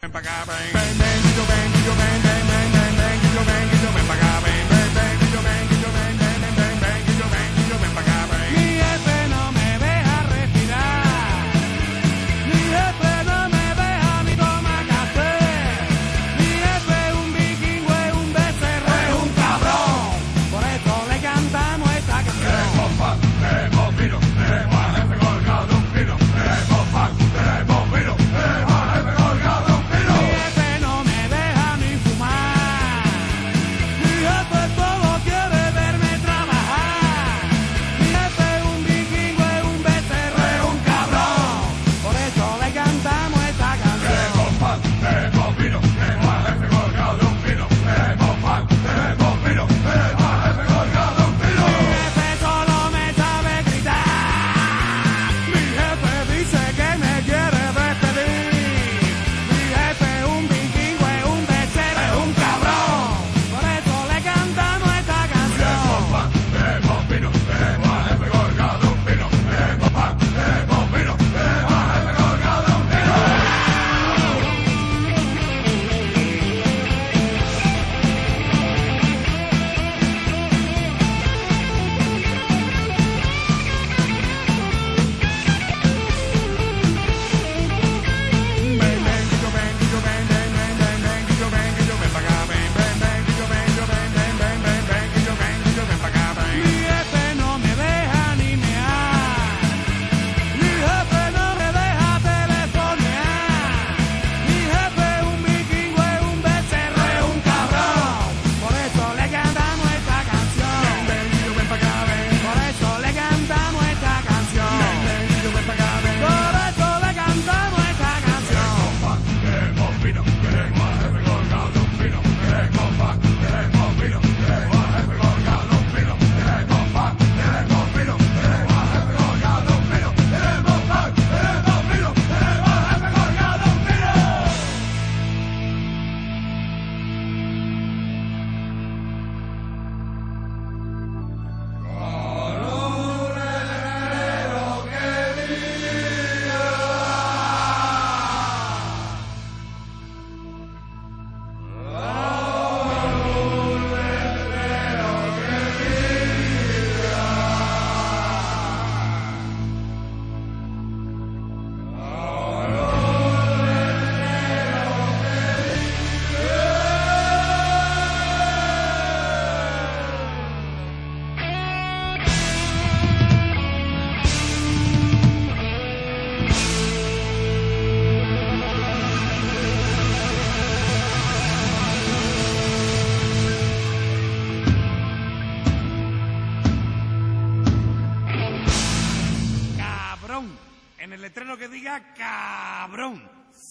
En el letrero que diga cabrón.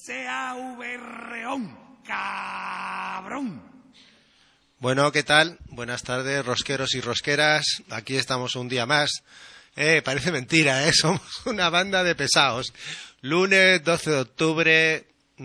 C-A-V-R-O-N. Cabrón. Bueno, ¿qué tal? Buenas tardes, rosqueros y rosqueras. Aquí estamos un día más. Parece mentira, somos una banda de pesados. Lunes 12 de octubre,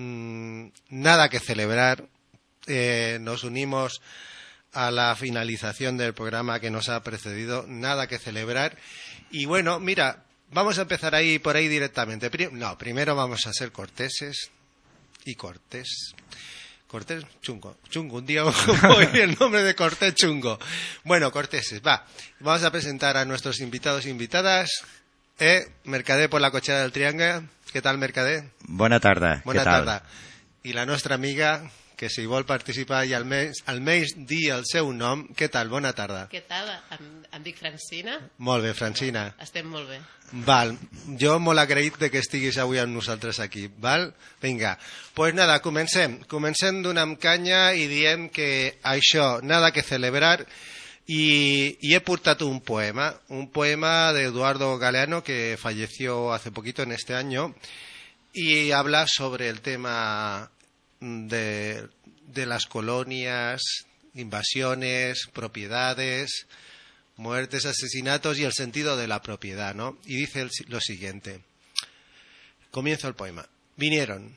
nada que celebrar. Nos unimos a la finalización del programa que nos ha precedido, nada que celebrar. Y bueno, mira, vamos a empezar por ahí directamente. Primero vamos a ser corteses y cortés. Cortés, chungo, un día hoy el nombre de Cortés chungo. Bueno, corteses, vamos a presentar a nuestros invitados e invitadas. Mercader por la Cochera del Triangle. ¿Qué tal, Mercader? Bona tarda. Bona tarda. I la nostra amiga, que si vol participar i almenys dir el seu nom. Què tal? Bona tarda. Què tal? Em dic Francina. Molt bé, Francina. Estem molt bé. Val, jo molt agraït de que estiguis avui amb nosaltres aquí, val? Vinga, pues nada, comencem donant canya i diem que això, nada que celebrar, y he portat un poema de Eduardo Galeano que falleció hace poquito en este año y habla sobre el tema de las colonias, invasiones, propiedades, muertes, asesinatos y el sentido de la propiedad, ¿no? Y dice lo siguiente. Comienzo el poema. Vinieron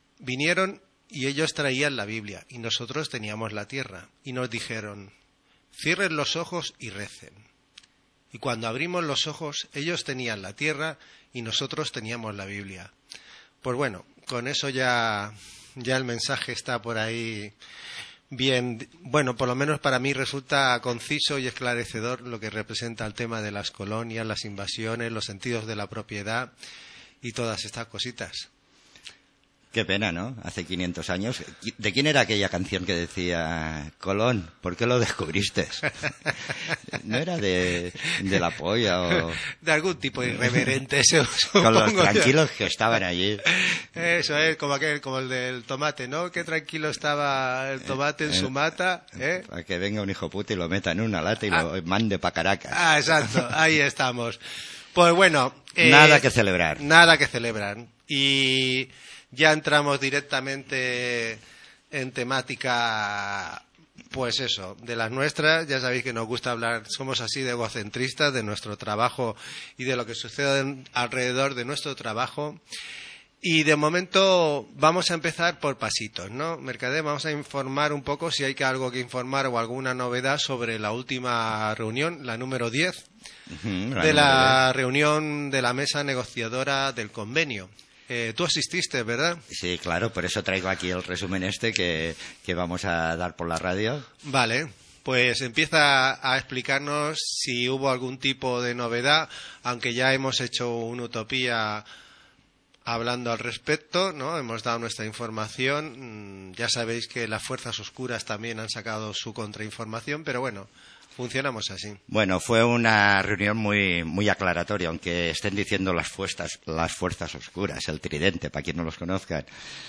y ellos traían la Biblia y nosotros teníamos la tierra y nos dijeron: cierren los ojos y recen. Y cuando abrimos los ojos, ellos tenían la tierra y nosotros teníamos la Biblia. Pues bueno, con eso ya Ya el mensaje está por ahí bien, bueno, por lo menos para mí resulta conciso y esclarecedor lo que representa el tema de las colonias, las invasiones, los sentidos de la propiedad y todas estas cositas. Qué pena, ¿no? Hace 500 años. ¿De quién era aquella canción que decía Colón? ¿Por qué lo descubriste? ¿No era de la polla o...? De algún tipo irreverente, Con los supongo. tranquilos que estaban allí. Eso es, como el del tomate, ¿no? Qué tranquilo estaba el tomate en su mata, ¿eh? Para que venga un hijo puta y lo meta en una lata y lo mande para Caracas. Ah, exacto, ahí estamos. Pues bueno... Nada que celebrar. Nada que celebrar. Y ya entramos directamente en temática, pues eso, de las nuestras. Ya sabéis que nos gusta hablar, somos así de egocentristas, de nuestro trabajo y de lo que sucede alrededor de nuestro trabajo. Y de momento vamos a empezar por pasitos, ¿no? Mercader, vamos a informar un poco si hay algo que informar o alguna novedad sobre la última reunión, la número 10, de la reunión de la mesa negociadora del convenio. Tú asististe, ¿verdad? Sí, claro, por eso traigo aquí el resumen que vamos a dar por la radio. Vale, pues empieza a explicarnos si hubo algún tipo de novedad, aunque ya hemos hecho una utopía hablando al respecto, ¿no? Hemos dado nuestra información. Ya sabéis que las fuerzas oscuras también han sacado su contrainformación, pero bueno, funcionamos así. Bueno, fue una reunión muy aclaratoria, aunque estén diciendo las fuerzas oscuras, el tridente, para quien no los conozcan,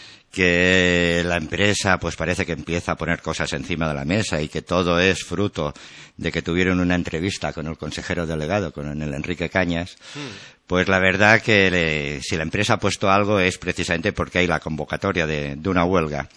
que la empresa pues parece que empieza a poner cosas encima de la mesa y que todo es fruto de que tuvieron una entrevista con el consejero delegado, con el Enrique Cañas. Pues la verdad que si la empresa ha puesto algo es precisamente porque hay la convocatoria de una huelga.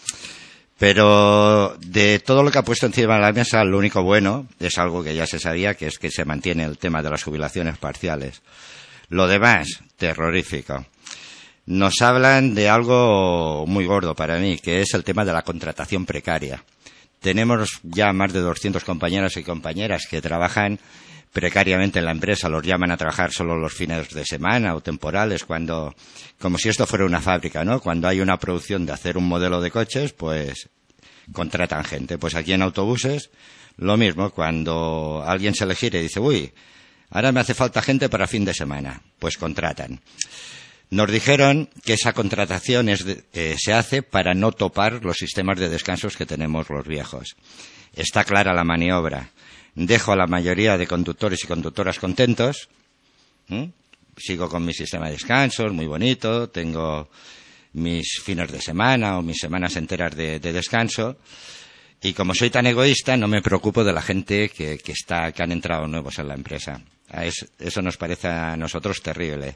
Pero de todo lo que ha puesto encima de la mesa, lo único bueno es algo que ya se sabía, que es que se mantiene el tema de las jubilaciones parciales. Lo demás, terrorífico. Nos hablan de algo muy gordo para mí, que es el tema de la contratación precaria. Tenemos ya más de 200 compañeros y compañeras que trabajan precariamente en la empresa, los llaman a trabajar solo los fines de semana o temporales, como si esto fuera una fábrica, ¿no? Cuando hay una producción de hacer un modelo de coches, pues contratan gente. Pues aquí en autobuses, lo mismo, cuando alguien se le gira y dice, uy, ahora me hace falta gente para fin de semana, pues contratan. Nos dijeron que esa contratación se hace para no topar los sistemas de descansos que tenemos los viejos. Está clara la maniobra. Dejo a la mayoría de conductores y conductoras contentos. Sigo con mi sistema de descansos, muy bonito. Tengo mis fines de semana o mis semanas enteras de descanso. Y como soy tan egoísta, no me preocupo de la gente que han entrado nuevos en la empresa. Eso nos parece a nosotros terrible.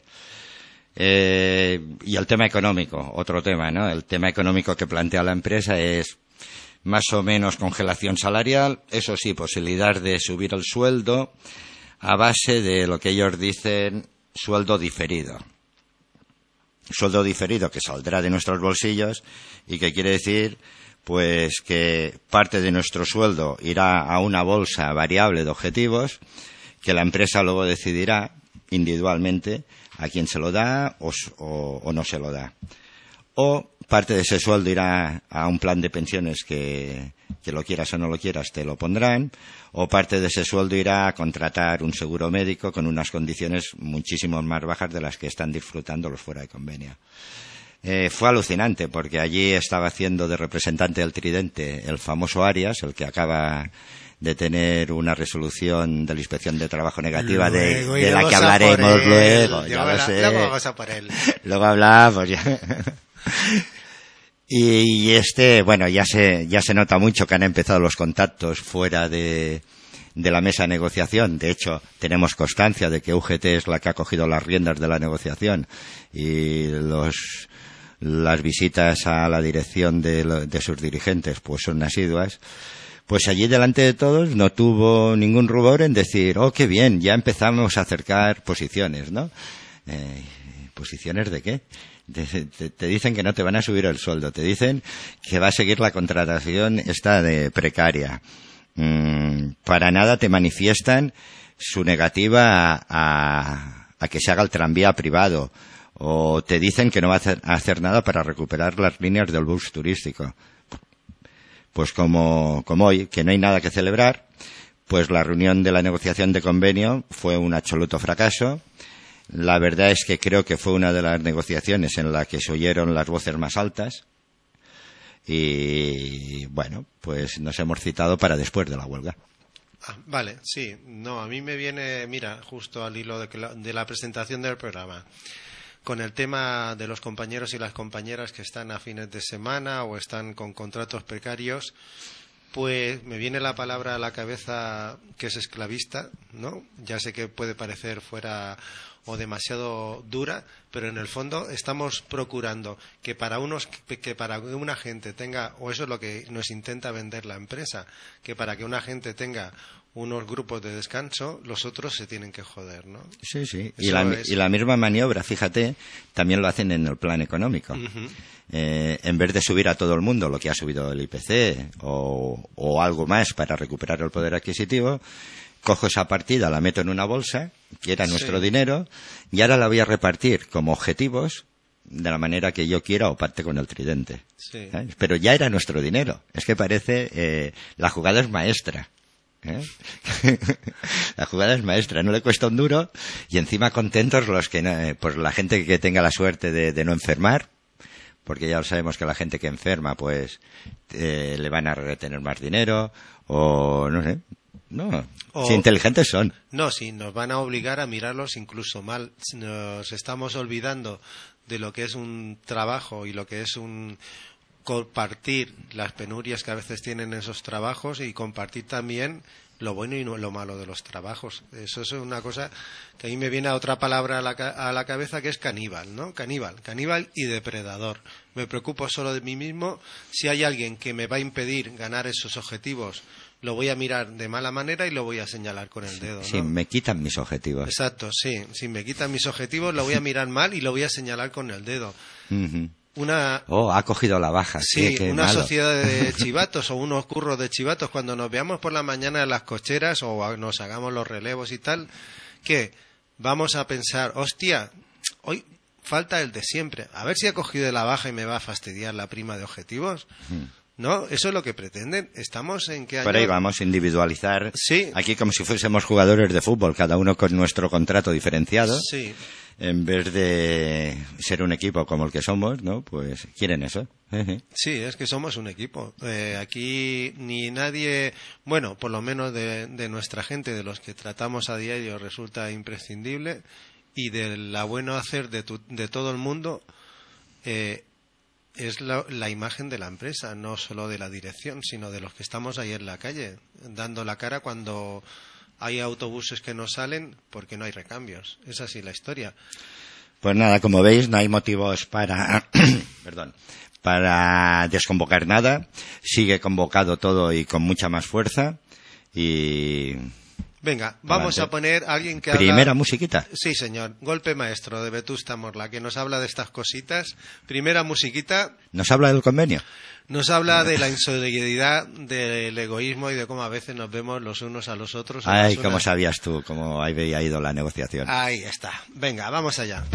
Y el tema económico, otro tema, ¿no? El tema económico que plantea la empresa es más o menos congelación salarial, eso sí, posibilidad de subir el sueldo a base de lo que ellos dicen sueldo diferido. Sueldo diferido que saldrá de nuestros bolsillos y que quiere decir pues que parte de nuestro sueldo irá a una bolsa variable de objetivos que la empresa luego decidirá individualmente a quién se lo da o no se lo da. O parte de ese sueldo irá a un plan de pensiones que lo quieras o no lo quieras te lo pondrán, o parte de ese sueldo irá a contratar un seguro médico con unas condiciones muchísimo más bajas de las que están disfrutando los fuera de convenio. Fue alucinante porque allí estaba haciendo de representante del tridente el famoso Arias, el que acaba de tener una resolución de la Inspección de Trabajo negativa de la que hablaremos luego. Ya lo sé. Luego vamos a por él. Luego hablamos ya. Y bueno, ya se nota mucho que han empezado los contactos fuera de la mesa de negociación. De hecho, tenemos constancia de que UGT es la que ha cogido las riendas de la negociación y las visitas a la dirección de sus dirigentes pues son asiduas. Pues allí delante de todos no tuvo ningún rubor en decir, oh, qué bien, ya empezamos a acercar posiciones, ¿no? ¿Posiciones de qué? Te dicen que no te van a subir el sueldo, te dicen que va a seguir la contratación esta de precaria. Para nada te manifiestan su negativa a que se haga el tranvía privado O te dicen que no va a hacer nada para recuperar las líneas del bus turístico. Pues como hoy, que no hay nada que celebrar, pues la reunión de la negociación de convenio fue un absoluto fracaso. La verdad es que creo que fue una de las negociaciones en la que se oyeron las voces más altas. Y bueno, pues nos hemos citado para después de la huelga. Vale, sí. No, a mí me viene, mira, justo al hilo de la presentación del programa, con el tema de los compañeros y las compañeras que están a fines de semana o están con contratos precarios, pues me viene la palabra a la cabeza que es esclavista, ¿no? Ya sé que puede parecer fuera o demasiado dura, pero en el fondo estamos procurando que para una gente tenga, o eso es lo que nos intenta vender la empresa, que para que una gente tenga unos grupos de descanso, los otros se tienen que joder, ¿no? Sí, sí. Y la misma maniobra, fíjate, también lo hacen en el plan económico. Uh-huh. En vez de subir a todo el mundo lo que ha subido el IPC o algo más para recuperar el poder adquisitivo, cojo esa partida, la meto en una bolsa, que era nuestro dinero, y ahora la voy a repartir como objetivos de la manera que yo quiera o parte con el tridente. Sí. ¿Sabes? Pero ya era nuestro dinero. Es que parece... la jugada es maestra. La jugada es maestra, no le cuesta un duro y encima contentos los que pues la gente que tenga la suerte de no enfermar, porque ya sabemos que la gente que enferma pues le van a retener más dinero o no sé. No, si inteligentes son. No, sí, nos van a obligar a mirarlos incluso mal. Nos estamos olvidando de lo que es un trabajo y lo que es un compartir las penurias que a veces tienen esos trabajos y compartir también lo bueno y lo malo de los trabajos. Eso es una cosa que a mí me viene a otra palabra a la cabeza, que es caníbal, ¿no? Caníbal y depredador. Me preocupo solo de mí mismo. Si hay alguien que me va a impedir ganar esos objetivos, lo voy a mirar de mala manera y lo voy a señalar con el dedo, ¿no? Sí, me quitan mis objetivos. Exacto, sí. Si me quitan mis objetivos, lo voy a mirar mal y lo voy a señalar con el dedo. Uh-huh. Ha cogido la baja. Sí, qué una malo. sociedad de chivatos o unos curros de chivatos, cuando nos veamos por la mañana en las cocheras o nos hagamos los relevos y tal, que vamos a pensar, hostia, hoy falta el de siempre, a ver si ha cogido la baja y me va a fastidiar la prima de objetivos. ¿No? Eso es lo que pretenden. Estamos en que por ahí vamos a individualizar. Sí. Aquí como si fuésemos jugadores de fútbol, cada uno con nuestro contrato diferenciado. Sí. En vez de ser un equipo como el que somos, ¿no? Pues quieren eso. Sí, es que somos un equipo. Aquí ni nadie, bueno, por lo menos de nuestra gente, de los que tratamos a diario, resulta imprescindible, y de la buena hacer de todo el mundo es la imagen de la empresa, no solo de la dirección, sino de los que estamos ahí en la calle, dando la cara cuando hay autobuses que no salen porque no hay recambios. Es así la historia. Pues nada, como veis, no hay motivos para para desconvocar nada. Sigue convocado todo y con mucha más fuerza. Y venga, vamos a poner a alguien que primera musiquita. Sí, señor. Golpe maestro de Vetusta Morla, que nos habla de estas cositas. Primera musiquita. ¿Nos habla del convenio? Nos habla de la insolidaridad, del egoísmo y de cómo a veces nos vemos los unos a los otros. Ay, ¿cómo sabías tú cómo había ido la negociación? Ahí está. Venga, vamos allá.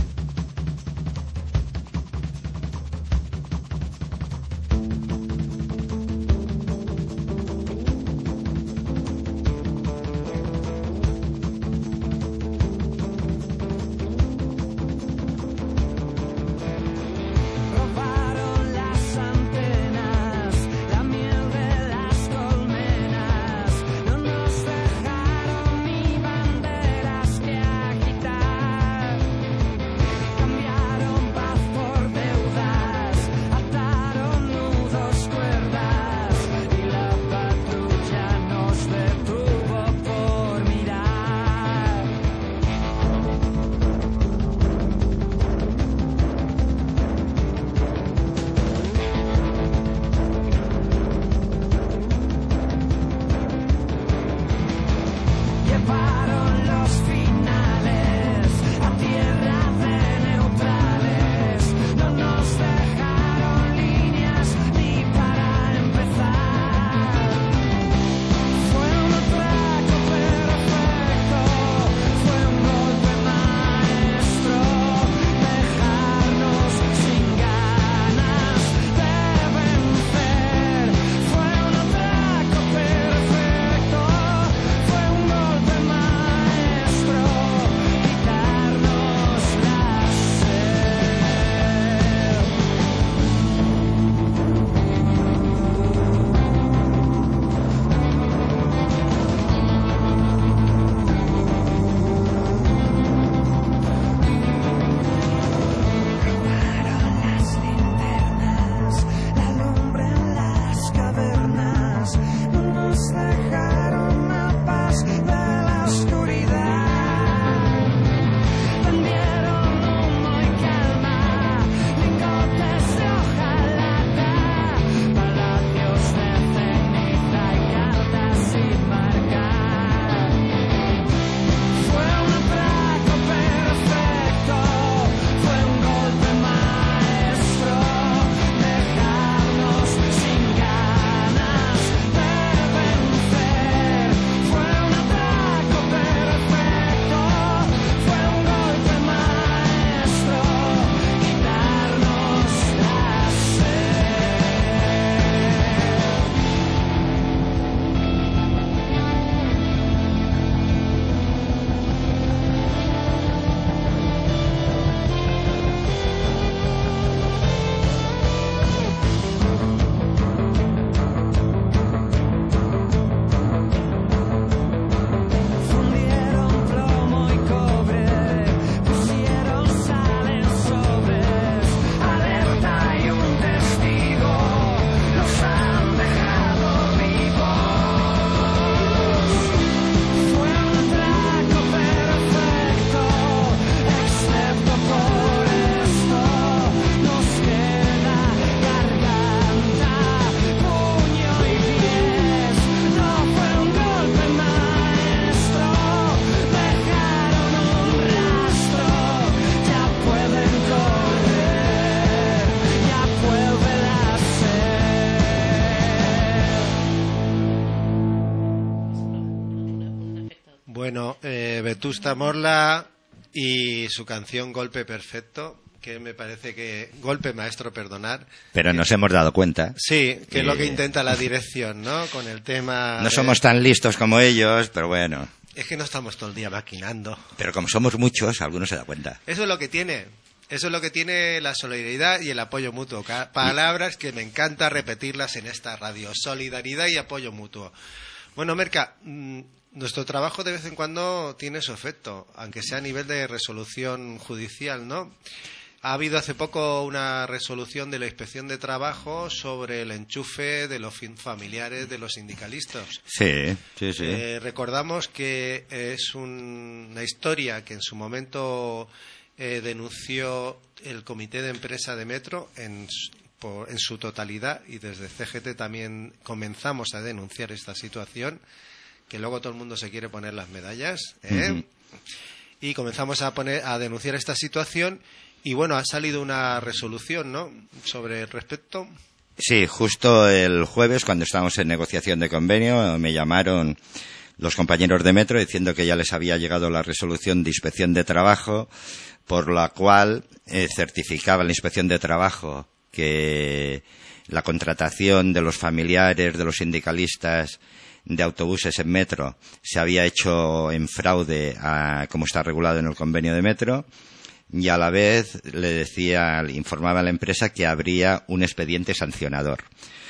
Bueno, Vetusta Morla y su canción Golpe Perfecto, que me parece que... Golpe maestro, perdonar. Pero nos hemos dado cuenta. Sí, que es lo que intenta la dirección, ¿no? Con el tema... No somos tan listos como ellos, pero bueno. Es que no estamos todo el día maquinando. Pero como somos muchos, algunos se da cuenta. Eso es lo que tiene. Eso es lo que tiene la solidaridad y el apoyo mutuo. Palabras que me encanta repetirlas en esta radio. Solidaridad y apoyo mutuo. Bueno, Merca, nuestro trabajo de vez en cuando tiene su efecto, aunque sea a nivel de resolución judicial, ¿no? Ha habido hace poco una resolución de la Inspección de Trabajo sobre el enchufe de los familiares de los sindicalistas. Sí. Recordamos que es una historia que en su momento denunció el Comité de Empresa de Metro en su totalidad, y desde CGT también comenzamos a denunciar esta situación, que luego todo el mundo se quiere poner las medallas, y comenzamos a denunciar esta situación. Y bueno, ha salido una resolución, ¿no?, sobre el respecto. Sí, justo el jueves, cuando estábamos en negociación de convenio, me llamaron los compañeros de Metro diciendo que ya les había llegado la resolución de Inspección de Trabajo, por la cual certificaba la Inspección de Trabajo que la contratación de los familiares de los sindicalistas de autobuses en Metro se había hecho en fraude como está regulado en el convenio de Metro. Y a la vez informaba a la empresa que habría un expediente sancionador.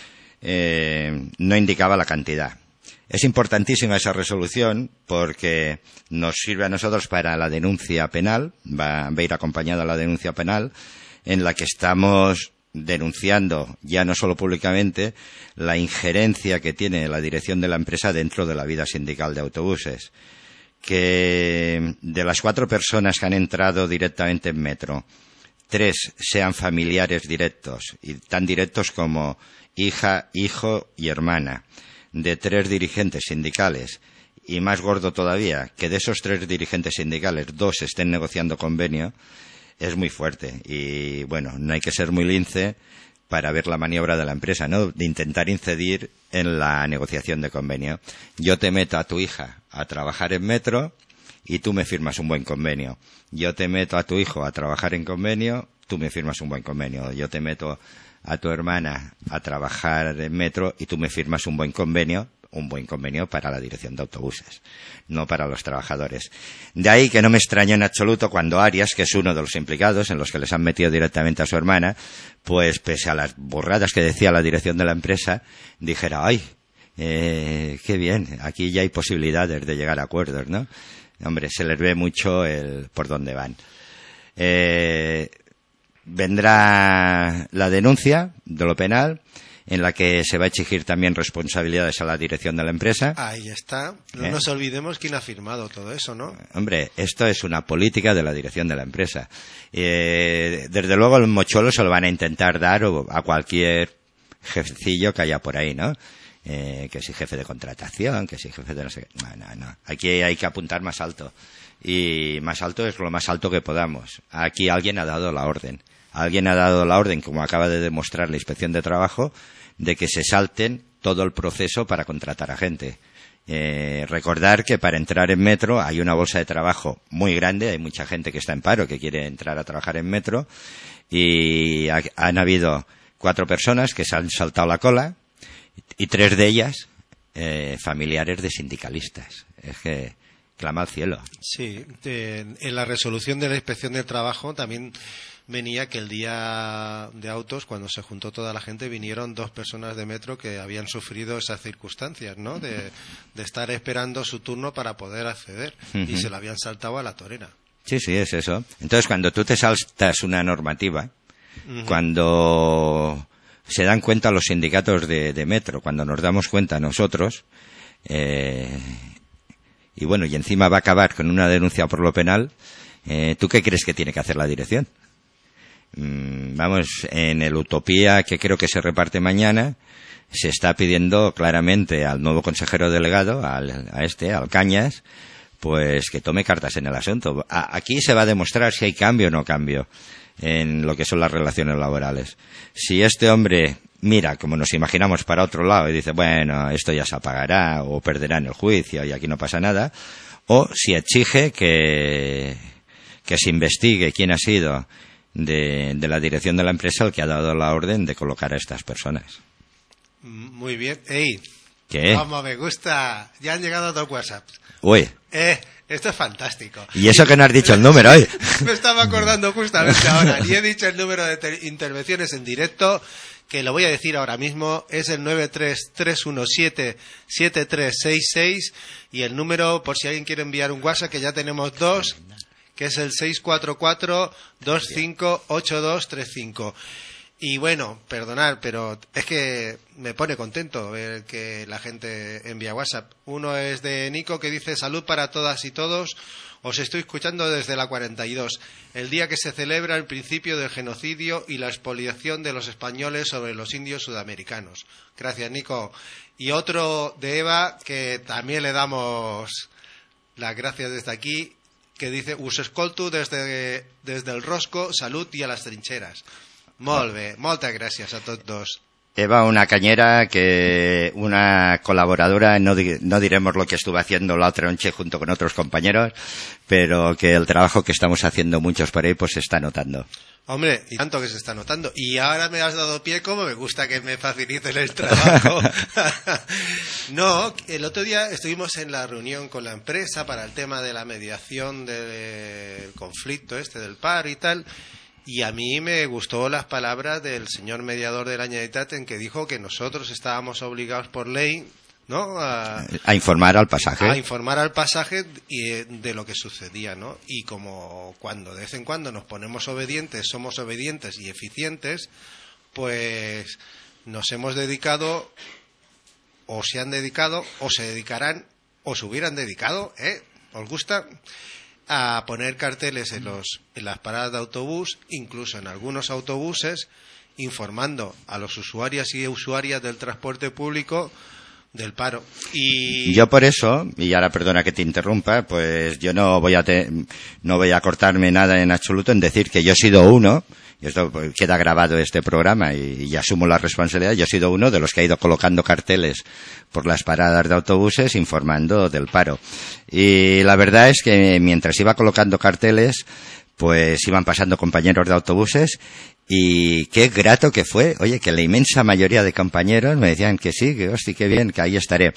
No indicaba la cantidad. Es importantísima esa resolución porque nos sirve a nosotros para la denuncia penal, va a ir acompañada la denuncia penal, en la que estamos denunciando, ya no solo públicamente, la injerencia que tiene la dirección de la empresa dentro de la vida sindical de autobuses. Que de las 4 personas que han entrado directamente en Metro, 3 sean familiares directos, y tan directos como hija, hijo y hermana, de 3 dirigentes sindicales, y más gordo todavía, que de esos 3 dirigentes sindicales, 2 estén negociando convenio, es muy fuerte. Y bueno, no hay que ser muy lince para ver la maniobra de la empresa, ¿no?, de intentar incidir en la negociación de convenio. Yo te meto a tu hija a trabajar en Metro y tú me firmas un buen convenio. Yo te meto a tu hijo a trabajar en convenio, tú me firmas un buen convenio. Yo te meto a tu hermana a trabajar en Metro y tú me firmas un buen convenio para la dirección de autobuses, no para los trabajadores. De ahí que no me extrañó en absoluto cuando Arias, que es uno de los implicados en los que les han metido directamente a su hermana, pues pese a las burradas que decía la dirección de la empresa, dijera, ¡ay, qué bien! Aquí ya hay posibilidades de llegar a acuerdos, ¿no? Hombre, se les ve mucho por dónde van. Vendrá la denuncia de lo penal, en la que se va a exigir también responsabilidades a la dirección de la empresa. Ahí está. No nos olvidemos quién ha firmado todo eso, ¿no? Hombre, esto es una política de la dirección de la empresa. Desde luego el mochuelo se lo van a intentar dar a cualquier jefecillo que haya por ahí, ¿no? Que si jefe de contratación, que si jefe de no sé qué. No. Aquí hay que apuntar más alto. Y más alto es lo más alto que podamos. Aquí alguien ha dado la orden. Alguien ha dado la orden, como acaba de demostrar la Inspección de Trabajo, de que se salten todo el proceso para contratar a gente. Recordar que para entrar en Metro hay una bolsa de trabajo muy grande, hay mucha gente que está en paro, que quiere entrar a trabajar en Metro, y han habido 4 personas que se han saltado la cola, y 3 de ellas familiares de sindicalistas. Es que clama al cielo. Sí, en la resolución de la Inspección del Trabajo también venía que el día de autos, cuando se juntó toda la gente, vinieron 2 personas de Metro que habían sufrido esas circunstancias, ¿no?, de estar esperando su turno para poder acceder, y se la habían saltado a la torera. Sí, es eso. Entonces, cuando tú te saltas una normativa, cuando se dan cuenta los sindicatos de Metro, cuando nos damos cuenta nosotros, y bueno, y encima va a acabar con una denuncia por lo penal, ¿tú qué crees que tiene que hacer la dirección? Vamos, en el Utopía, que creo que se reparte mañana, se está pidiendo claramente al nuevo consejero delegado, al Cañas, pues que tome cartas en el asunto. Aquí se va a demostrar si hay cambio o no cambio en lo que son las relaciones laborales. Si este hombre mira, como nos imaginamos, para otro lado y dice, bueno, esto ya se apagará o perderán el juicio y aquí no pasa nada, o si exige que se investigue quién ha sido de la dirección de la empresa el que ha dado la orden de colocar a estas personas. Muy bien. ¡Ey! ¿Qué? Como me gusta. Ya han llegado 2 WhatsApps. Uy, Esto es fantástico. y eso que no has dicho el número hoy. Me estaba acordando justamente ahora. Ni he dicho el número de intervenciones en directo, que lo voy a decir ahora mismo. Es el 933177366 y el número, por si alguien quiere enviar un WhatsApp, que ya tenemos 2, que es el 644-258235. Y bueno, perdonad, pero es que me pone contento ver que la gente envía WhatsApp. Uno es de Nico, que dice: salud para todas y todos, os estoy escuchando desde la 42, el día que se celebra el principio del genocidio y la expoliación de los españoles sobre los indios sudamericanos. Gracias, Nico. Y otro de Eva, que también le damos las gracias desde aquí, que dice: us escolto desde el Rosco, salud y a las trincheras. Molt bé, moltes gràcies a tots dos. Eva, una cañera, una colaboradora, no diremos lo que estuve haciendo la otra noche junto con otros compañeros, pero que el trabajo que estamos haciendo muchos por ahí pues se está notando. Hombre, y tanto que se está notando. Y ahora me has dado pie, como me gusta que me faciliten el trabajo. No, el otro día estuvimos en la reunión con la empresa para el tema de la mediación del conflicto del paro y tal. Y a mí me gustó las palabras del señor mediador de la Generalitat, en que dijo que nosotros estábamos obligados por ley, ¿no?, a informar al pasaje. A informar al pasaje de lo que sucedía, ¿no? Y como cuando de vez en cuando nos ponemos obedientes, somos obedientes y eficientes, pues nos hemos dedicado, o se han dedicado, o se dedicarán, o se hubieran dedicado, ¿os gusta?, a poner carteles en las paradas de autobús, incluso en algunos autobuses, informando a los usuarios y usuarias del transporte público del paro. Y yo por eso, y ahora perdona que te interrumpa, pues yo no voy a cortarme nada en absoluto en decir que yo he sido uno, y esto queda grabado este programa y asumo la responsabilidad, yo he sido uno de los que ha ido colocando carteles por las paradas de autobuses informando del paro. Y la verdad es que mientras iba colocando carteles, pues iban pasando compañeros de autobuses. Y qué grato que fue, oye, que la inmensa mayoría de compañeros me decían que sí, que hostia, qué bien, que ahí estaré.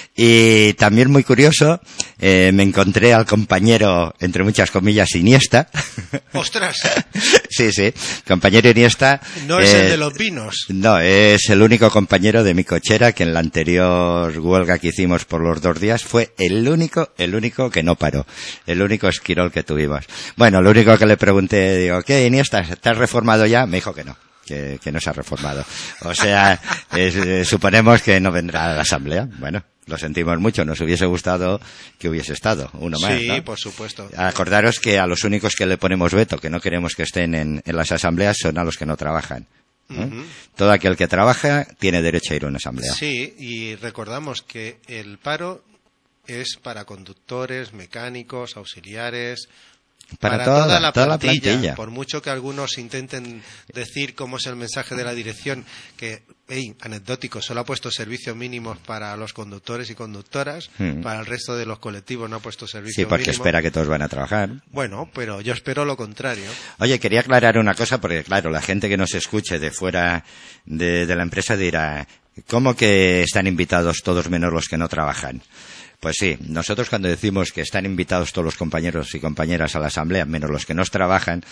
Y también muy curioso, me encontré al compañero, entre muchas comillas, Iniesta. ¡Ostras! Sí, compañero Iniesta. No es el de los vinos. No, es el único compañero de mi cochera que en la anterior huelga que hicimos por los 2 días fue el único que no paró. El único esquirol que tuvimos. Bueno, lo único que le pregunté, digo, ¿qué, Iniesta? ¿Te has reformado ya? Me dijo que no, que no se ha reformado. O sea, suponemos que no vendrá a la asamblea. Bueno, lo sentimos mucho, nos hubiese gustado que hubiese estado uno más, sí, ¿no? Por supuesto. Acordaros que a los únicos que le ponemos veto, que no queremos que estén en las asambleas, son a los que no trabajan. Uh-huh. Todo aquel que trabaja tiene derecho a ir a una asamblea. Sí, y recordamos que el paro es para conductores, mecánicos, auxiliares, para toda la plantilla. Por mucho que algunos intenten decir cómo es el mensaje de la dirección, que, anecdótico, solo ha puesto servicios mínimos para los conductores y conductoras, para el resto de los colectivos no ha puesto servicios mínimos. Sí, porque espera que todos van a trabajar. Bueno, pero yo espero lo contrario. Oye, quería aclarar una cosa, porque claro, la gente que nos escuche de fuera de la empresa dirá, ¿cómo que están invitados todos menos los que no trabajan? Pues sí, nosotros cuando decimos que están invitados todos los compañeros y compañeras a la asamblea, menos los que no trabajan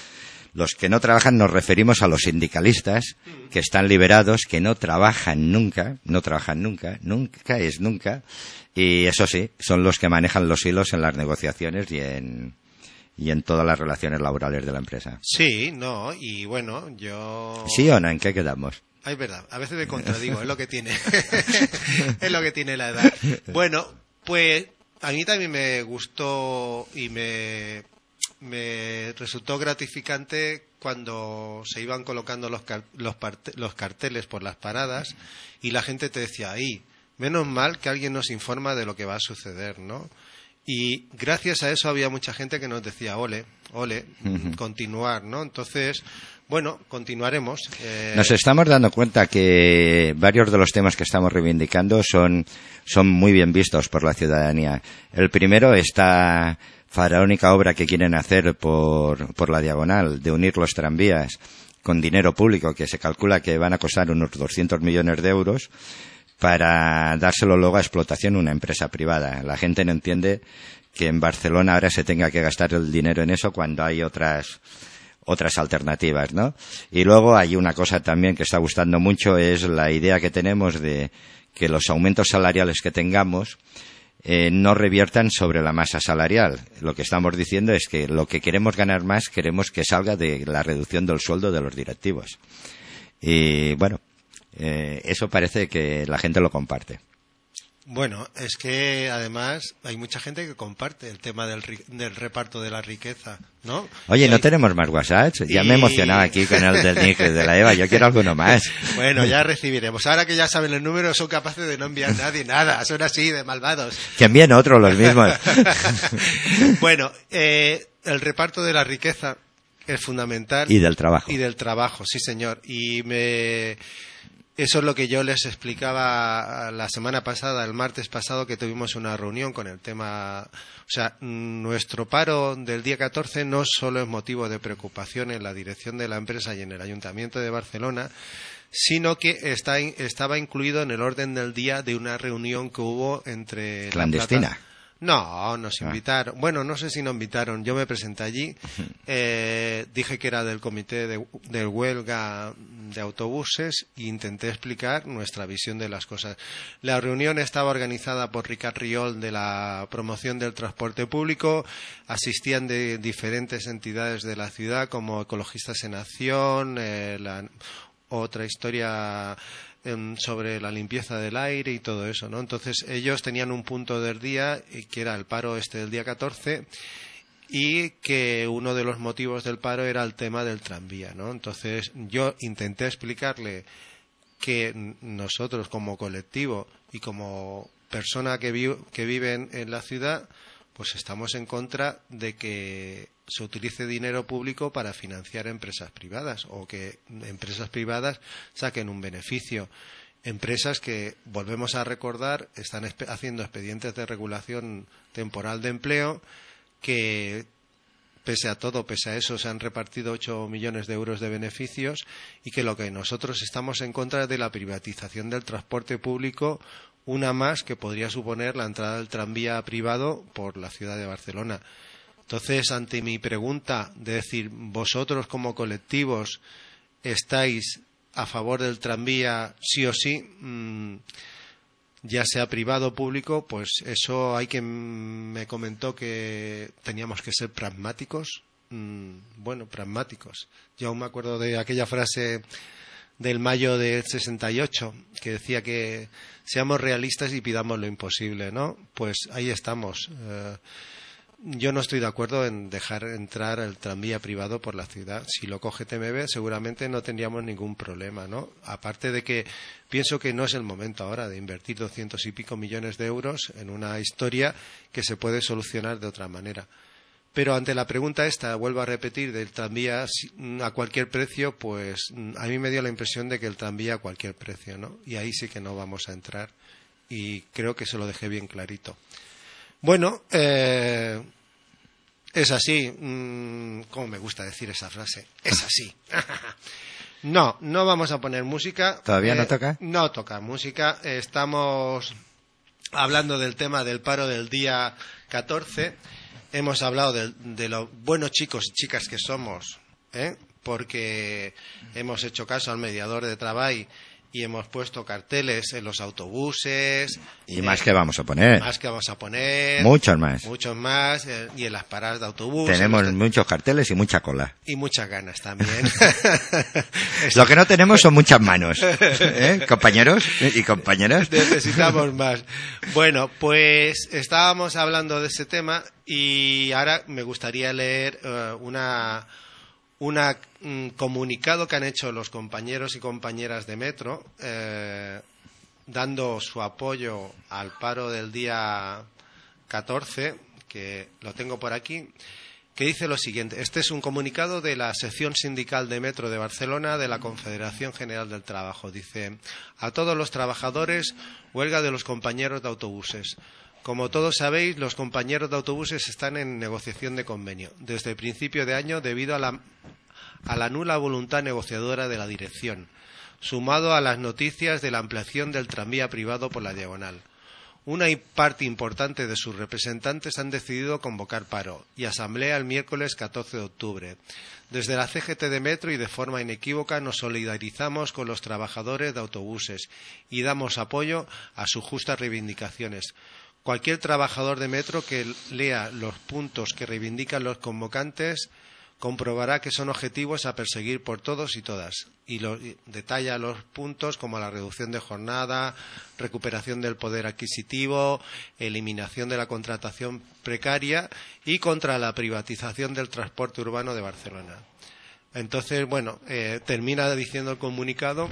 nos referimos a los sindicalistas que están liberados, que no trabajan nunca, y eso sí, son los que manejan los hilos en las negociaciones y en todas las relaciones laborales de la empresa. Sí, no, y bueno, yo... ¿Sí o no? ¿En qué quedamos? Es verdad, a veces me contradigo, es lo que tiene, es lo que tiene la edad. Bueno, pues a mí también me gustó y me resultó gratificante cuando se iban colocando los carteles por las paradas y la gente te decía, menos mal que alguien nos informa de lo que va a suceder, ¿no? Y gracias a eso había mucha gente que nos decía, ole, continuar, ¿no? Entonces, bueno, continuaremos. Nos estamos dando cuenta que varios de los temas que estamos reivindicando son muy bien vistos por la ciudadanía. El primero, esta faraónica obra que quieren hacer por la diagonal, de unir los tranvías con dinero público, que se calcula que van a costar unos 200 millones de euros, para dárselo luego a explotación a una empresa privada. La gente no entiende que en Barcelona ahora se tenga que gastar el dinero en eso cuando hay otras alternativas, ¿no? Y luego hay una cosa también que está gustando mucho, es la idea que tenemos de que los aumentos salariales que tengamos no reviertan sobre la masa salarial. Lo que estamos diciendo es que lo que queremos ganar más, queremos que salga de la reducción del sueldo de los directivos. Y bueno, eso parece que la gente lo comparte. Bueno, es que además hay mucha gente que comparte el tema del reparto de la riqueza, ¿no? Oye, ¿no tenemos más WhatsApp? Ya me he emocionado aquí con el del Nick de la Eva. Yo quiero alguno más. Bueno, ya recibiremos. Ahora que ya saben el número, son capaces de no enviar nadie nada. Son así de malvados. Que envíen otros los mismos. Bueno, el reparto de la riqueza es fundamental. Y del trabajo. Y del trabajo, sí, señor. Eso es lo que yo les explicaba la semana pasada, el martes pasado, que tuvimos una reunión con el tema. O sea, nuestro paro del día 14 no solo es motivo de preocupación en la dirección de la empresa y en el Ayuntamiento de Barcelona, sino que estaba incluido en el orden del día de una reunión que hubo entre... ¿Clandestina? No, nos invitaron. Bueno, no sé si nos invitaron. Yo me presenté allí. Dije que era del comité de huelga de autobuses e intenté explicar nuestra visión de las cosas. La reunión estaba organizada por Ricard Riol de la promoción del transporte público. Asistían de diferentes entidades de la ciudad como Ecologistas en Acción, otra historia sobre la limpieza del aire y todo eso, ¿no? Entonces ellos tenían un punto del día que era el paro del día 14 y que uno de los motivos del paro era el tema del tranvía, ¿no? Entonces yo intenté explicarle que nosotros como colectivo y como persona que viven en la ciudad, pues estamos en contra de que se utilice dinero público para financiar empresas privadas o que empresas privadas saquen un beneficio. Empresas que, volvemos a recordar, están haciendo expedientes de regulación temporal de empleo que, pese a todo, pese a eso, se han repartido 8 millones de euros de beneficios y que lo que nosotros estamos en contra es de la privatización del transporte público, una más que podría suponer la entrada del tranvía privado por la ciudad de Barcelona. Entonces, ante mi pregunta de decir, vosotros como colectivos estáis a favor del tranvía sí o sí, ya sea privado o público, pues eso hay quien me comentó que teníamos que ser pragmáticos. Bueno, pragmáticos. Yo aún me acuerdo de aquella frase del mayo del 68 que decía que seamos realistas y pidamos lo imposible, ¿no? Pues ahí estamos. Yo no estoy de acuerdo en dejar entrar el tranvía privado por la ciudad. Si lo coge TMB, seguramente no tendríamos ningún problema, ¿no? Aparte de que pienso que no es el momento ahora de invertir 200 y pico millones de euros en una historia que se puede solucionar de otra manera. Pero ante la pregunta esta, vuelvo a repetir, del tranvía a cualquier precio, pues a mí me dio la impresión de que el tranvía a cualquier precio, ¿no? Y ahí sí que no vamos a entrar. Y creo que se lo dejé bien clarito. Bueno, es así. ¿Cómo me gusta decir esa frase? Es así. No vamos a poner música. ¿Todavía no toca? No toca música. Estamos hablando del tema del paro del día 14. Hemos hablado de lo buenos chicos y chicas que somos, porque hemos hecho caso al mediador de trabajo y hemos puesto carteles en los autobuses. Y más que vamos a poner. Más que vamos a poner. Muchos más. Muchos más. Y en las paradas de autobús. Tenemos muchos carteles y mucha cola. Y muchas ganas también. Lo que no tenemos son muchas manos. Compañeros y compañeras. Necesitamos más. Bueno, pues estábamos hablando de ese tema y ahora me gustaría leer un comunicado que han hecho los compañeros y compañeras de Metro dando su apoyo al paro del día 14, que lo tengo por aquí, que dice lo siguiente. Este es un comunicado de la sección sindical de Metro de Barcelona de la Confederación General del Trabajo. Dice: a todos los trabajadores, huelga de los compañeros de autobuses. Como todos sabéis, los compañeros de autobuses están en negociación de convenio desde el principio de año debido a la nula voluntad negociadora de la dirección, sumado a las noticias de la ampliación del tranvía privado por la Diagonal. Una parte importante de sus representantes han decidido convocar paro y asamblea el miércoles 14 de octubre. Desde la CGT de Metro y de forma inequívoca nos solidarizamos con los trabajadores de autobuses y damos apoyo a sus justas reivindicaciones. Cualquier trabajador de Metro que lea los puntos que reivindican los convocantes comprobará que son objetivos a perseguir por todos y todas, y detalla los puntos como la reducción de jornada, recuperación del poder adquisitivo, eliminación de la contratación precaria y contra la privatización del transporte urbano de Barcelona. Entonces, bueno, termina diciendo el comunicado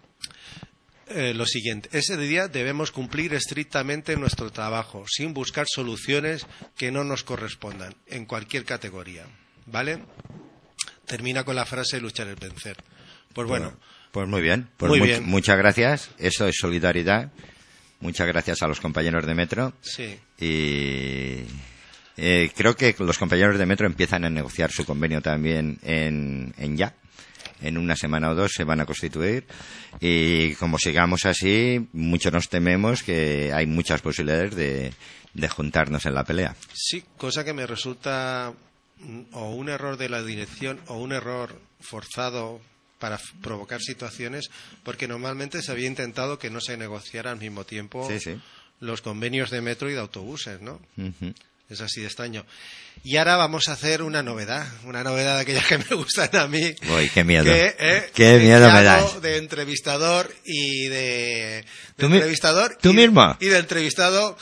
lo siguiente: ese día debemos cumplir estrictamente nuestro trabajo, sin buscar soluciones que no nos correspondan, en cualquier categoría. ¿Vale? Termina con la frase luchar es vencer. Pues bueno. Pues muy bien. Pues muy bien. Muchas gracias. Eso es solidaridad. Muchas gracias a los compañeros de Metro. Sí. Y creo que los compañeros de Metro empiezan a negociar su convenio también en ya. En una semana o dos se van a constituir. Y como sigamos así, mucho nos tememos que hay muchas posibilidades de juntarnos en la pelea. Sí, cosa que me resulta o un error de la dirección o un error forzado para provocar situaciones, porque normalmente se había intentado que no se negociara al mismo tiempo los convenios de metro y de autobuses, ¿no? Uh-huh. Es así de extraño. Y ahora vamos a hacer una novedad de aquellas que me gustan a mí. Uy, qué miedo. Qué miedo me das. De entrevistador y de entrevistador. ¿Tú mismo? Y de entrevistado.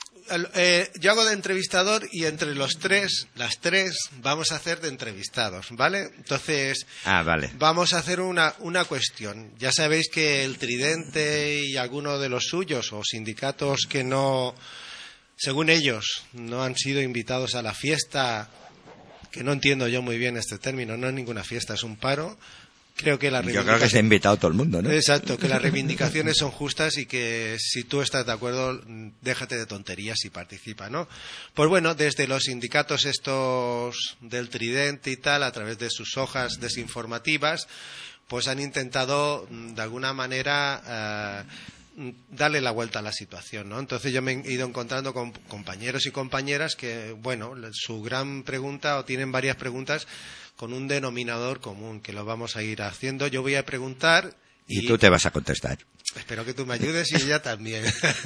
Yo hago de entrevistador y entre las tres, vamos a hacer de entrevistados, ¿vale? Entonces, vale. Vamos a hacer una cuestión. Ya sabéis que el Tridente y alguno de los suyos o sindicatos que no, según ellos, no han sido invitados a la fiesta, que no entiendo yo muy bien este término, no es ninguna fiesta, es un paro. Yo creo que se ha invitado todo el mundo, ¿no? Exacto, que las reivindicaciones son justas y que si tú estás de acuerdo, déjate de tonterías y participa, ¿no? Pues bueno, desde los sindicatos estos del Tridente y tal, a través de sus hojas desinformativas, pues han intentado de alguna manera darle la vuelta a la situación, ¿no? Entonces yo me he ido encontrando con compañeros y compañeras que, bueno, su gran pregunta, o tienen varias preguntas con un denominador común, que lo vamos a ir haciendo. Yo voy a preguntar y tú te vas a contestar. Espero que tú me ayudes y ella también.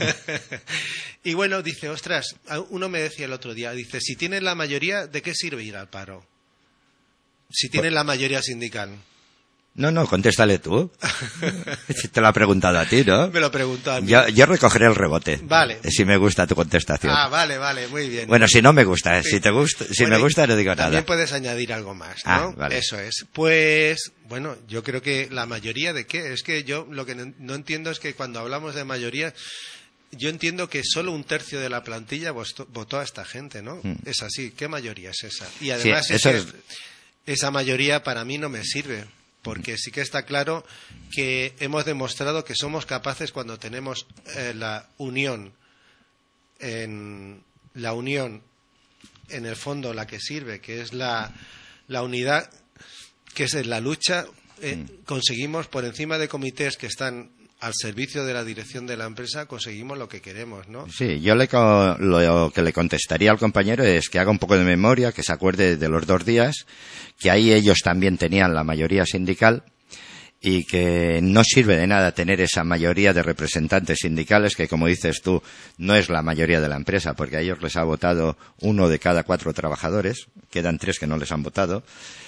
Y bueno, dice, ostras, uno me decía el otro día, dice, si tienes la mayoría, ¿de qué sirve ir al paro? Si tienes la mayoría sindical. No, contéstale tú. Si te lo ha preguntado a ti, ¿no? Me lo preguntó a mí. Yo recogeré el rebote. Vale. Si me gusta tu contestación. Vale, muy bien. Bueno, si no me gusta, si me gusta no digo nada. También puedes añadir algo más, ¿no? Vale. Eso es. Pues, bueno, yo creo que la mayoría de qué. Es que yo lo que no entiendo es que cuando hablamos de mayoría, yo entiendo que solo 1/3 de la plantilla votó a esta gente, ¿no? Es así. ¿Qué mayoría es esa? Y además esa mayoría para mí no me sirve. Porque sí que está claro que hemos demostrado que somos capaces cuando tenemos la unión en el fondo la que sirve, que es la unidad, que es en la lucha, conseguimos por encima de comités que están al servicio de la dirección de la empresa, conseguimos lo que queremos, ¿no? Sí, yo lo que le contestaría al compañero es que haga un poco de memoria, que se acuerde de los 2 días, que ahí ellos también tenían la mayoría sindical y que no sirve de nada tener esa mayoría de representantes sindicales que, como dices tú, no es la mayoría de la empresa, porque a ellos les ha votado 1 de cada 4 trabajadores, quedan 3 que no les han votado.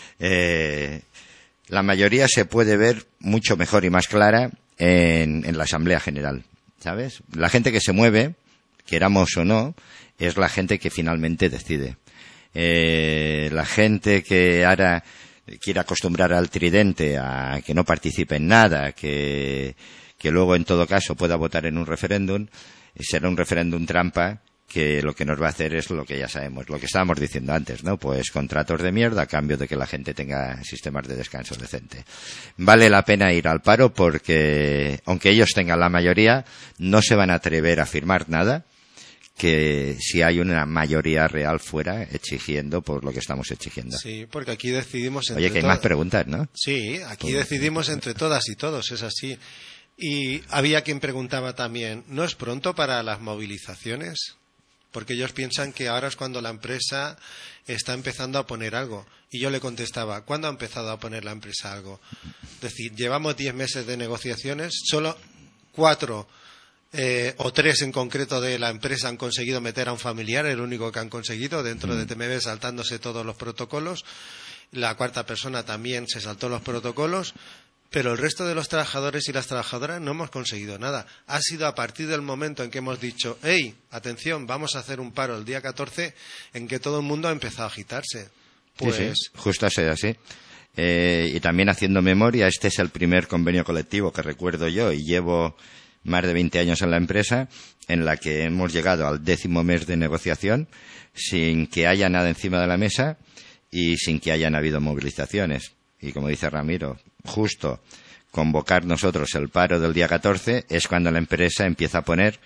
La mayoría se puede ver mucho mejor y más clara en la Asamblea General, ¿sabes? La gente que se mueve, queramos o no, es la gente que finalmente decide. La gente que ahora quiere acostumbrar al Tridente a que no participe en nada, que luego en todo caso pueda votar en un referéndum, será un referéndum trampa que lo que nos va a hacer es lo que ya sabemos, lo que estábamos diciendo antes, ¿no? Pues contratos de mierda a cambio de que la gente tenga sistemas de descanso decente. Vale la pena ir al paro porque, aunque ellos tengan la mayoría, no se van a atrever a firmar nada que si hay una mayoría real fuera exigiendo por lo que estamos exigiendo. Sí, porque aquí decidimos entre Oye, que hay más preguntas, ¿no? Sí, aquí decidimos entre todas y todos, es así. Y había quien preguntaba también, ¿no es pronto para las movilizaciones? Porque ellos piensan que ahora es cuando la empresa está empezando a poner algo. Y yo le contestaba, ¿cuándo ha empezado a poner la empresa algo? Es decir, llevamos 10 meses de negociaciones, solo 4 o 3 en concreto de la empresa han conseguido meter a un familiar, el único que han conseguido dentro de TMB, saltándose todos los protocolos. La cuarta persona también se saltó los protocolos. Pero el resto de los trabajadores y las trabajadoras no hemos conseguido nada. Ha sido a partir del momento en que hemos dicho, hey, atención, vamos a hacer un paro el día 14, en que todo el mundo ha empezado a agitarse. Pues sí, justo así. Y también haciendo memoria, este es el primer convenio colectivo que recuerdo yo y llevo más de 20 años en la empresa, en la que hemos llegado al 10º mes de negociación sin que haya nada encima de la mesa y sin que hayan habido movilizaciones. Y como dice Ramiro, justo convocar nosotros el paro del día 14 es cuando la empresa empieza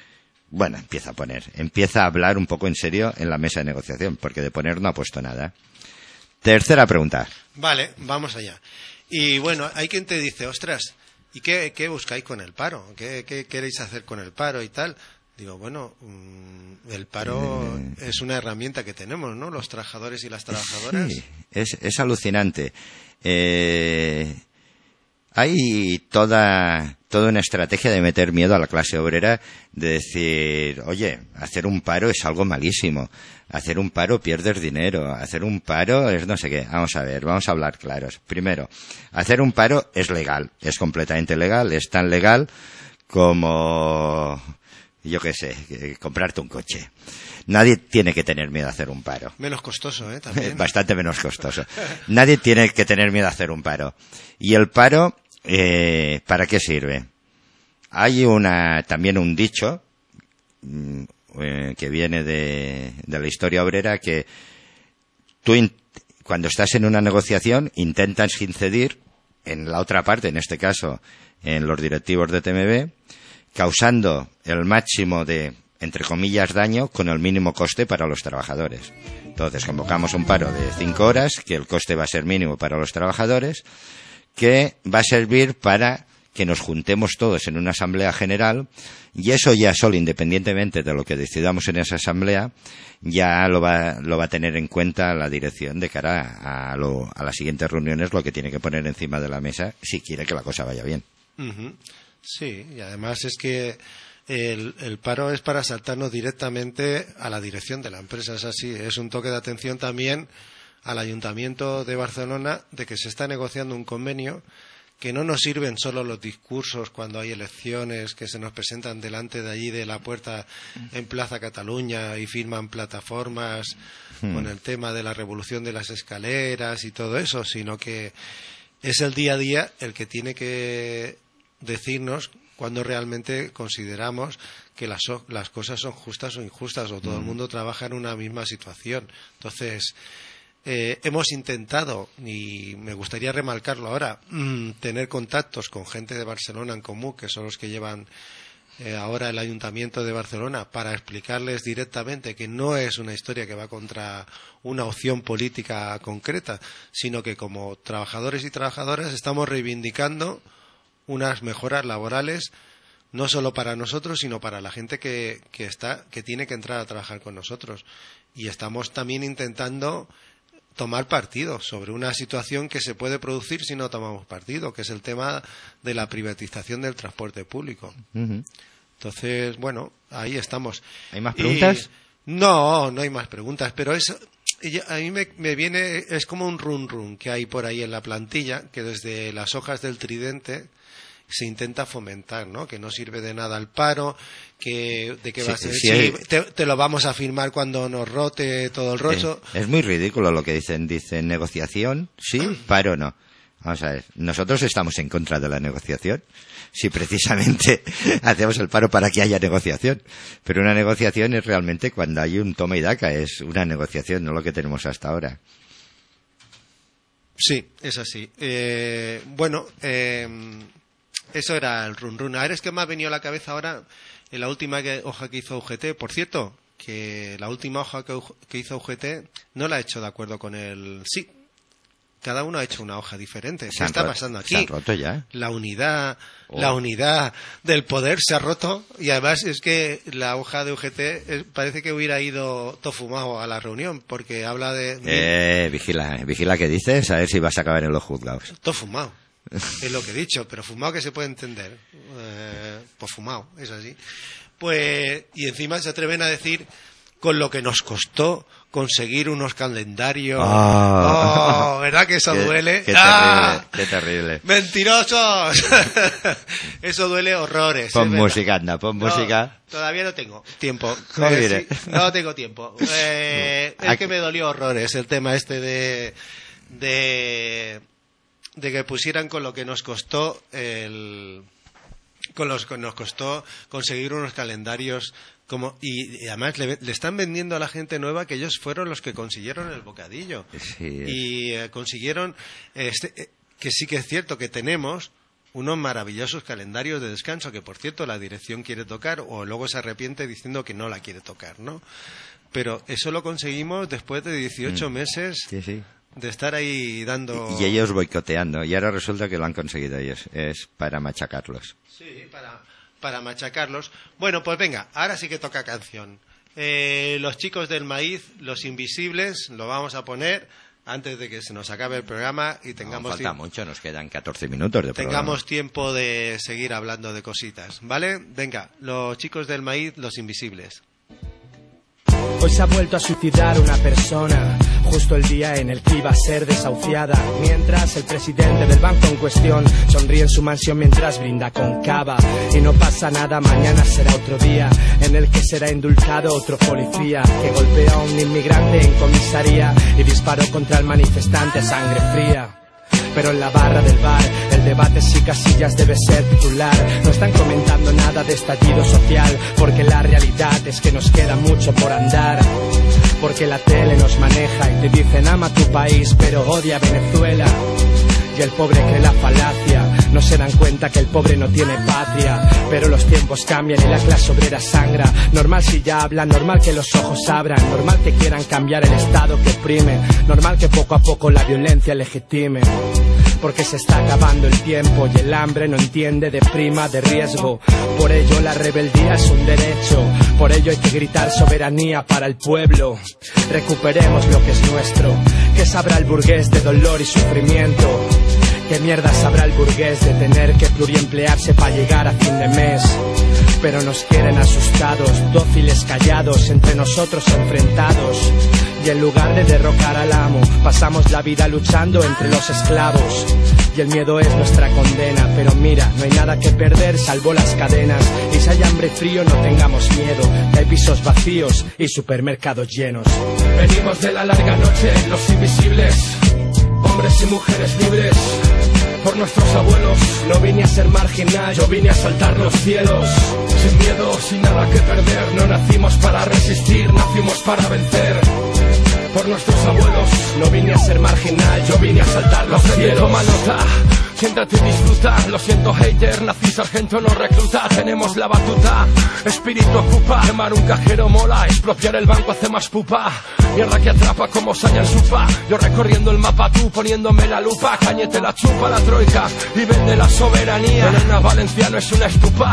a hablar un poco en serio en la mesa de negociación, porque de poner no ha puesto nada. Tercera pregunta. Vale, vamos allá. Y bueno, hay quien te dice, ostras, ¿y qué buscáis con el paro? ¿Qué queréis hacer con el paro y tal? Digo, bueno, el paro es una herramienta que tenemos, ¿no? Los trabajadores y las trabajadoras. Sí, es alucinante. Hay toda una estrategia de meter miedo a la clase obrera, de decir, oye, hacer un paro es algo malísimo, hacer un paro pierdes dinero, hacer un paro es no sé qué. Vamos a ver, vamos a hablar claros. Primero, hacer un paro es legal, es completamente legal, es tan legal como, yo qué sé, comprarte un coche. Nadie tiene que tener miedo a hacer un paro. Menos costoso, también. Bastante menos costoso. Nadie tiene que tener miedo a hacer un paro. Y el paro, ¿para qué sirve? Hay también un dicho que viene de la historia obrera, que tú cuando estás en una negociación intentas incidir en la otra parte, en este caso en los directivos de TMB, causando el máximo de, entre comillas, daño con el mínimo coste para los trabajadores. Entonces convocamos un paro de 5 horas, que el coste va a ser mínimo para los trabajadores, que va a servir para que nos juntemos todos en una asamblea general, y eso ya solo, independientemente de lo que decidamos en esa asamblea, ya lo va a tener en cuenta la dirección de cara a las siguientes reuniones, lo que tiene que poner encima de la mesa si quiere que la cosa vaya bien. Uh-huh. Sí, y además es que el paro es para saltarnos directamente a la dirección de la empresa, es así, es un toque de atención también al Ayuntamiento de Barcelona de que se está negociando un convenio, que no nos sirven solo los discursos cuando hay elecciones que se nos presentan delante de allí de la puerta en Plaza Cataluña y firman plataformas con el tema de la revolución de las escaleras y todo eso, sino que es el día a día el que tiene que decirnos cuando realmente consideramos que las cosas son justas o injustas, o todo el mundo trabaja en una misma situación. Entonces, hemos intentado, y me gustaría remarcarlo ahora, tener contactos con gente de Barcelona en Comú, que son los que llevan ahora el Ayuntamiento de Barcelona, para explicarles directamente que no es una historia que va contra una opción política concreta, sino que como trabajadores y trabajadoras estamos reivindicando unas mejoras laborales, no solo para nosotros, sino para la gente que tiene que entrar a trabajar con nosotros. Y estamos también intentando tomar partido sobre una situación que se puede producir si no tomamos partido, que es el tema de la privatización del transporte público. Uh-huh. Entonces, bueno, ahí estamos. ¿Hay más preguntas? No hay más preguntas, pero eso a mí me viene, es como un run que hay por ahí en la plantilla, que desde las hojas del tridente se intenta fomentar, ¿no? Que no sirve de nada el paro, de qué va a ser. Sí, te lo vamos a firmar cuando nos rote todo el rollo. Es muy ridículo lo que dicen. Dicen negociación, sí, paro no. Vamos a ver, nosotros estamos en contra de la negociación, si precisamente hacemos el paro para que haya negociación. Pero una negociación es realmente cuando hay un toma y daca, es una negociación, no lo que tenemos hasta ahora. Sí, es así. Eso era el run run. A ver, es que me ha venido a la cabeza ahora en la última hoja que hizo UGT. Por cierto, que la última hoja que hizo UGT no la ha hecho de acuerdo con el sí. Cada uno ha hecho una hoja diferente. ¿Qué está pasando aquí? Se han roto ya. La unidad del poder se ha roto, y además es que la hoja de UGT parece que hubiera ido todo fumado a la reunión, porque habla de... Vigila qué dices, a ver si vas a acabar en los juzgados. Todo fumado, es lo que he dicho, pero fumado que se puede entender. Pues fumado, es así. Pues, y encima se atreven a decir con lo que nos costó conseguir unos calendarios. ¿Verdad que eso duele? Qué terrible. ¡Mentirosos! Eso duele horrores. Pon música, anda, pon música. Todavía no tengo tiempo. Joder. Sí, no tengo tiempo. Es que me dolió horrores el tema este de que pusieran con lo que nos costó nos costó conseguir unos calendarios y además le están vendiendo a la gente nueva que ellos fueron los que consiguieron el bocadillo. Sí. Y consiguieron que sí que es cierto que tenemos unos maravillosos calendarios de descanso que, por cierto, la dirección quiere tocar o luego se arrepiente diciendo que no la quiere tocar, ¿no? Pero eso lo conseguimos después de 18 meses. Sí. De estar ahí dando... Y ellos boicoteando. Y ahora resulta que lo han conseguido ellos. Es para machacarlos. Sí, para machacarlos. Bueno, pues venga, ahora sí que toca canción. Los chicos del maíz, Los Invisibles, lo vamos a poner antes de que se nos acabe el programa y tengamos... falta mucho, nos quedan 14 minutos de programa. Tengamos tiempo de seguir hablando de cositas, ¿vale? Venga, los chicos del maíz, Los Invisibles. Hoy se ha vuelto a suicidar una persona, justo el día en el que iba a ser desahuciada, mientras el presidente del banco en cuestión sonríe en su mansión mientras brinda con cava. Y no pasa nada, mañana será otro día en el que será indultado otro policía que golpea a un inmigrante en comisaría y disparó contra el manifestante a sangre fría. Pero en la barra del bar el debate si Casillas debe ser titular. No están comentando nada de estallido social, porque la realidad es que nos queda mucho por andar. Porque la tele nos maneja y te dicen ama tu país pero odia a Venezuela. Y el pobre cree la falacia, no se dan cuenta que el pobre no tiene patria. Pero los tiempos cambian y la clase obrera sangra. Normal si ya hablan, normal que los ojos abran, normal que quieran cambiar el estado que oprime, normal que poco a poco la violencia legitime. Porque se está acabando el tiempo y el hambre no entiende de prima de riesgo. Por ello la rebeldía es un derecho, por ello hay que gritar soberanía para el pueblo. Recuperemos lo que es nuestro. ¿Qué sabrá el burgués de dolor y sufrimiento? ¿Qué mierda sabrá el burgués de tener que pluriemplearse para llegar a fin de mes? Pero nos quieren asustados, dóciles, callados, entre nosotros enfrentados. Y en lugar de derrocar al amo, pasamos la vida luchando entre los esclavos. Y el miedo es nuestra condena, pero mira, no hay nada que perder salvo las cadenas. Y si hay hambre y frío no tengamos miedo, que hay pisos vacíos y supermercados llenos. Venimos de la larga noche, los invisibles, hombres y mujeres libres. Por nuestros abuelos, no vine a ser marginal, yo vine a saltar los cielos. Sin miedo, sin nada que perder, no nacimos para resistir, nacimos para vencer. Por nuestros abuelos, no vine a ser marginal, yo vine a saltar los cielos. Toma nota, siéntate y disfruta. Lo siento hater, nací sargento no recluta. Tenemos la batuta, espíritu ocupa. Quemar un cajero mola, expropiar el banco hace más pupa. Guerra que atrapa como saña en supa. Yo recorriendo el mapa, tú poniéndome la lupa. Cañete la chupa la troika y vende la soberanía. Elena Valenciano es una estupa.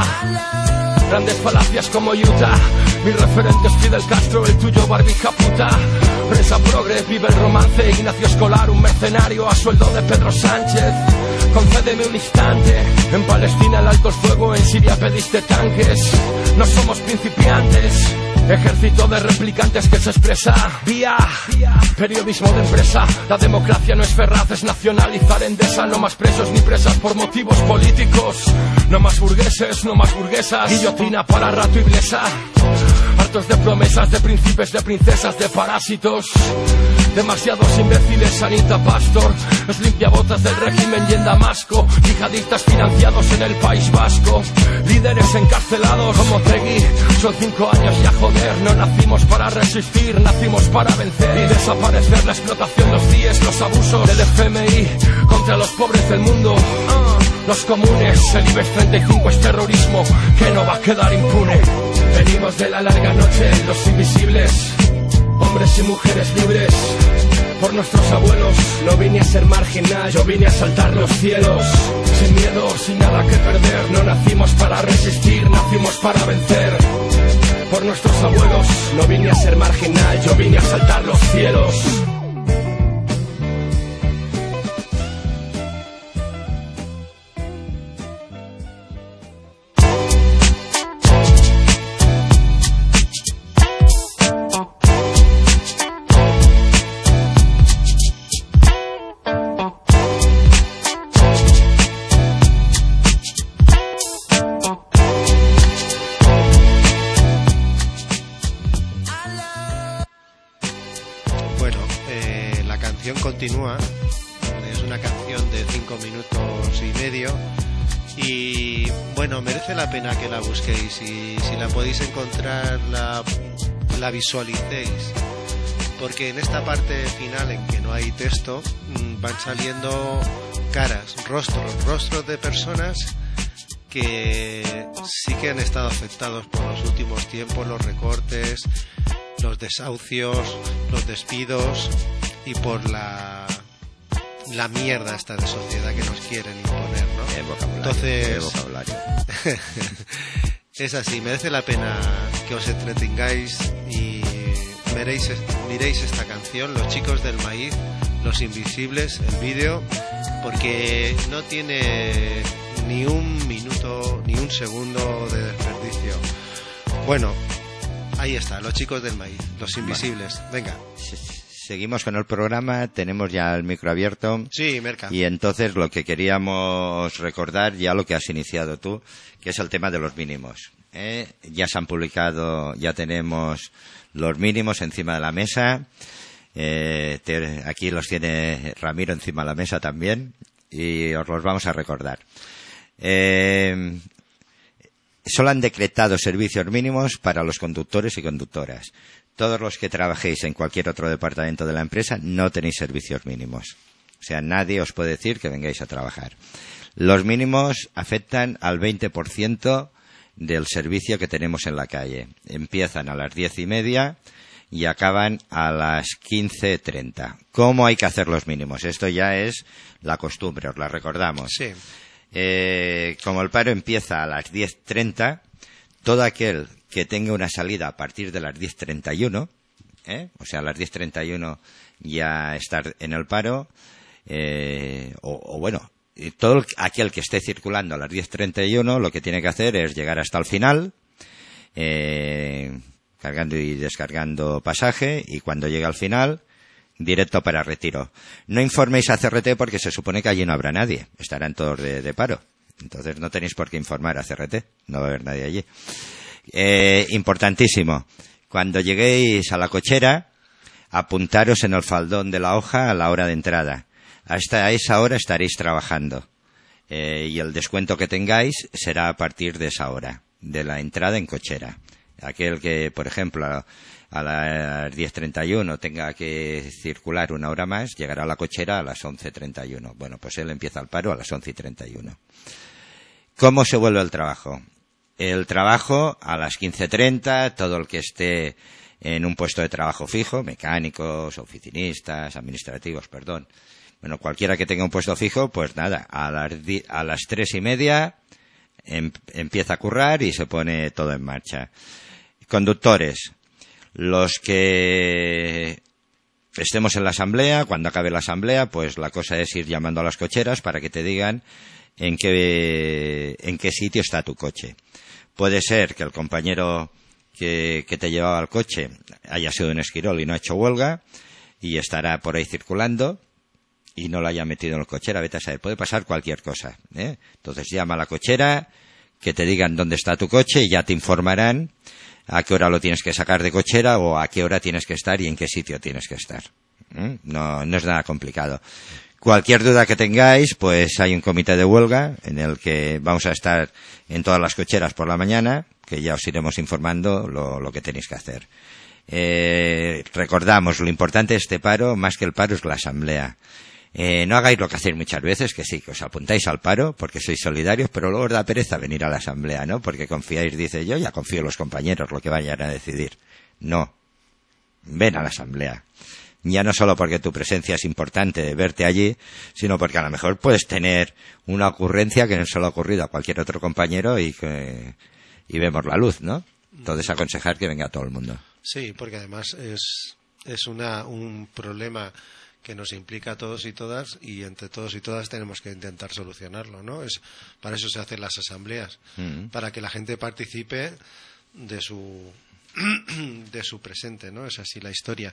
Grandes falacias como Utah. Mi referente es Fidel Castro, el tuyo barbija puta. Prensa progre, vive el romance. Ignacio Escolar, un mercenario a sueldo de Pedro Sánchez. Concédeme un instante. En Palestina el alto el fuego, en Siria pediste tanques. No somos principiantes. Ejército de replicantes que se expresa vía periodismo de empresa. La democracia no es ferraz, es nacionalizar Endesa. No más presos ni presas por motivos políticos. No más burgueses, no más burguesas. Guillotina para rato y blesa. Cientos de promesas de príncipes, de princesas, de parásitos. Demasiados imbéciles, Anita Pastor, los limpiabotas del régimen y en Damasco, yihadistas financiados en el País Vasco, líderes encarcelados como Tegui. Son 5 años ya, joder, no nacimos para resistir, nacimos para vencer y desaparecer la explotación, los CIES, los abusos del FMI contra los pobres del mundo. Los comunes, el IBEX 35 es terrorismo que no va a quedar impune. Venimos de la larga noche, los invisibles, hombres y mujeres libres. Por nuestros abuelos, no vine a ser marginal, yo vine a saltar los cielos. Sin miedo, sin nada que perder, no nacimos para resistir, nacimos para vencer. Por nuestros abuelos, no vine a ser marginal, yo vine a saltar los cielos. Continúa, es una canción de 5 minutos y medio y bueno, merece la pena que la busquéis y si la podéis encontrar la visualicéis, porque en esta parte final en que no hay texto van saliendo caras, rostros de personas que sí que han estado afectados por los últimos tiempos, los recortes, los desahucios, los despidos y por la mierda esta de sociedad que nos quieren imponer, ¿no? Entonces, vocabulario. Es así, merece la pena que os entretengáis y miréis esta canción, Los Chicos del Maíz, Los Invisibles, el vídeo, porque no tiene ni un minuto, ni un segundo de desperdicio. Bueno, ahí está, Los Chicos del Maíz, Los Invisibles. Venga. Seguimos con el programa, tenemos ya el micro abierto. Sí, Merca. Y entonces lo que queríamos recordar, ya lo que has iniciado tú, que es el tema de los mínimos. Ya se han publicado, ya tenemos los mínimos encima de la mesa. Aquí los tiene Ramiro encima de la mesa también y os los vamos a recordar. Solo han decretado servicios mínimos para los conductores y conductoras. Todos los que trabajéis en cualquier otro departamento de la empresa no tenéis servicios mínimos. O sea, nadie os puede decir que vengáis a trabajar. Los mínimos afectan al 20% del servicio que tenemos en la calle. Empiezan a las 10:30 y acaban a las 15:30. ¿Cómo hay que hacer los mínimos? Esto ya es la costumbre, os la recordamos. Sí. Como el paro empieza a las 10:30, todo aquel que tenga una salida a partir de las 10:31, o sea, a las 10:31 ya estar en el paro, todo aquel que esté circulando a las 10:31 lo que tiene que hacer es llegar hasta el final, cargando y descargando pasaje, y cuando llegue al final, directo para retiro. No informéis a CRT porque se supone que allí no habrá nadie, estarán todos de paro. Entonces no tenéis por qué informar a CRT, no va a haber nadie allí. Importantísimo, cuando lleguéis a la cochera, apuntaros en el faldón de la hoja a la hora de entrada. Hasta esa hora estaréis trabajando y el descuento que tengáis será a partir de esa hora, de la entrada en cochera. Aquel que, por ejemplo, a las 10:31 tenga que circular una hora más, llegará a la cochera a las 11:31. Bueno, pues él empieza el paro a las 11:31. ¿Cómo se vuelve el trabajo? El trabajo a las 15:30, todo el que esté en un puesto de trabajo fijo, mecánicos, oficinistas, administrativos, perdón. Bueno, cualquiera que tenga un puesto fijo, pues nada, a las 3:30 empieza a currar y se pone todo en marcha. Conductores, los que estemos en la asamblea, cuando acabe la asamblea, pues la cosa es ir llamando a las cocheras para que te digan en qué sitio está tu coche. Puede ser que el compañero que te llevaba al coche haya sido en Esquirol y no ha hecho huelga y estará por ahí circulando y no lo haya metido en la cochera, vete a saber, puede pasar cualquier cosa, Entonces llama a la cochera, que te digan dónde está tu coche y ya te informarán a qué hora lo tienes que sacar de cochera o a qué hora tienes que estar y en qué sitio tienes que estar. No es nada complicado. Cualquier duda que tengáis, pues hay un comité de huelga en el que vamos a estar en todas las cocheras por la mañana, que ya os iremos informando lo que tenéis que hacer. Recordamos, lo importante de este paro, más que el paro, es la asamblea. No hagáis lo que hacéis muchas veces, que sí, que os apuntáis al paro porque sois solidarios, pero luego os da pereza venir a la asamblea, ¿no? Porque confiáis, dice yo, ya confío en los compañeros lo que vayan a decidir. No. Ven a la asamblea. Ya no solo porque tu presencia es importante de verte allí, sino porque a lo mejor puedes tener una ocurrencia que no se le ha ocurrido a cualquier otro compañero y vemos la luz, ¿no? Entonces aconsejar que venga todo el mundo. Sí, porque además es un problema que nos implica a todos y todas, y entre todos y todas tenemos que intentar solucionarlo, ¿no? Para eso se hacen las asambleas, para que la gente participe de su presente, ¿no? Es así la historia.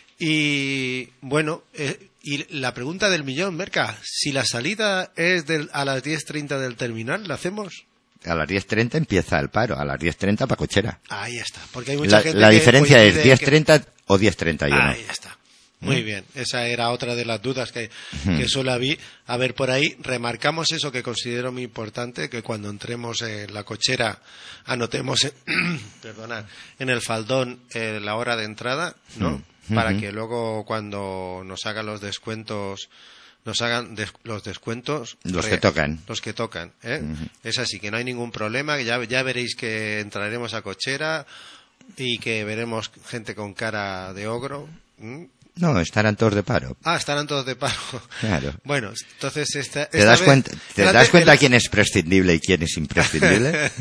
Y bueno, y la pregunta del millón, Merca, si la salida es a las 10:30 del terminal, ¿la hacemos? A las 10:30 empieza el paro, a las 10:30 para cochera. Ahí está, porque hay mucha gente la que diferencia es coincide 10:30 o 10:31. Ahí está. Muy bien, esa era otra de las dudas que solo vi. A ver, por ahí remarcamos eso que considero muy importante, que cuando entremos en la cochera anotemos en el faldón la hora de entrada, ¿no? Para que luego cuando nos hagan los descuentos los descuentos los que tocan. Es así, que no hay ningún problema, que ya veréis que entraremos a cochera y que veremos gente con cara de ogro. No, estarán todos de paro. Estarán todos de paro. Claro. Bueno, entonces ¿Te das cuenta quién es prescindible y quién es imprescindible?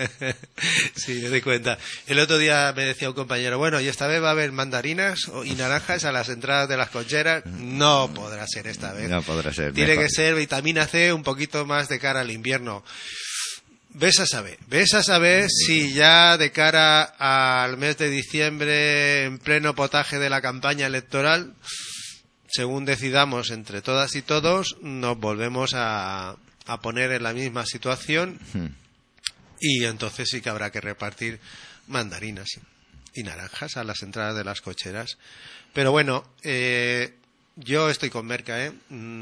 Sí, me doy cuenta. El otro día me decía un compañero, bueno, y esta vez va a haber mandarinas y naranjas a las entradas de las cocheras. No podrá ser esta vez. No podrá ser. Tiene que ser vitamina C un poquito más de cara al invierno. Ves a saber si ya de cara al mes de diciembre, en pleno potaje de la campaña electoral, según decidamos entre todas y todos, nos volvemos a poner en la misma situación y entonces sí que habrá que repartir mandarinas y naranjas a las entradas de las cocheras. Pero bueno, yo estoy con Merca,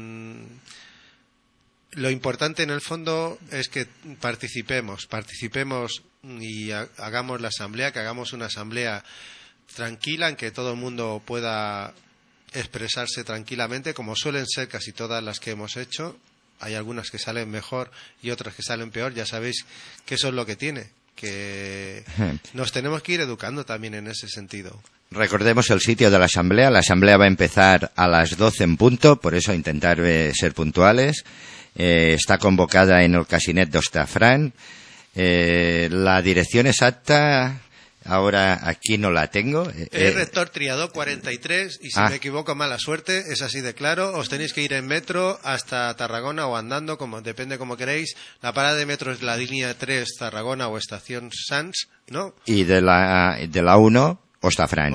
Lo importante en el fondo es que participemos y hagamos la asamblea, que hagamos una asamblea tranquila en que todo el mundo pueda expresarse tranquilamente, como suelen ser casi todas las que hemos hecho. Hay algunas que salen mejor y otras que salen peor. Ya sabéis que eso es lo que tiene, que nos tenemos que ir educando también en ese sentido. Recordemos el sitio de la asamblea. La asamblea va a empezar a las 12 en punto, por eso intentar ser puntuales. Está convocada en el Casinet d'Hostafranc. La dirección exacta ahora aquí no la tengo. Es Rector Triadó 43 y si me equivoco, mala suerte, es así de claro. Os tenéis que ir en metro hasta Tarragona o andando, depende como queréis. La parada de metro es la línea 3 Tarragona o estación Sants, ¿no? Y de la 1 Hostafranc.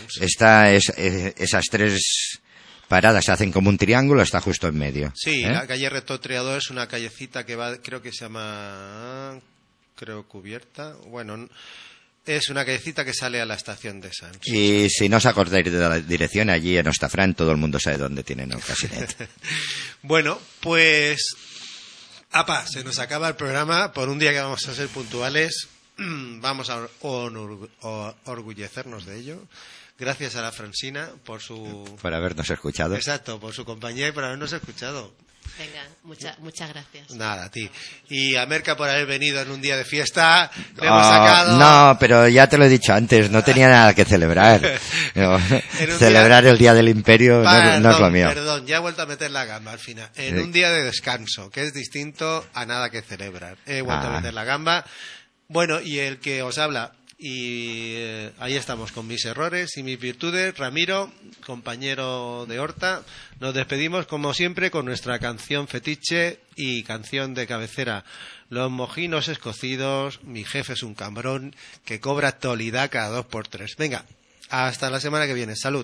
Esas tres paradas se hacen como un triángulo, está justo en medio. Sí, la calle Rector Triadó es una callecita que va, creo que se llama, Cubierta, bueno, es una callecita que sale a la estación de Sants. Y si no os acordáis de la dirección, allí en Hostafranc todo el mundo sabe dónde tienen el Casinet. Bueno, pues se nos acaba el programa. Por un día que vamos a ser puntuales, vamos a orgullecernos de ello. Gracias a la Francina por habernos escuchado. Exacto, por su compañía y por habernos escuchado. Venga, muchas gracias. Nada, a ti. Y a Merca por haber venido en un día de fiesta. Le hemos sacado... No, pero ya te lo he dicho antes, no tenía nada que celebrar. Celebrar el Día del Imperio no es lo mío. Perdón, ya he vuelto a meter la gamba al final. En un día de descanso, que es distinto a nada que celebrar. He vuelto a meter la gamba. Bueno, y el que os habla... Y ahí estamos con mis errores y mis virtudes. Ramiro, compañero de Horta, nos despedimos como siempre con nuestra canción fetiche y canción de cabecera. Los mojinos escocidos, mi jefe es un cabrón que cobra actualidad cada 2x3. Venga, hasta la semana que viene. Salud.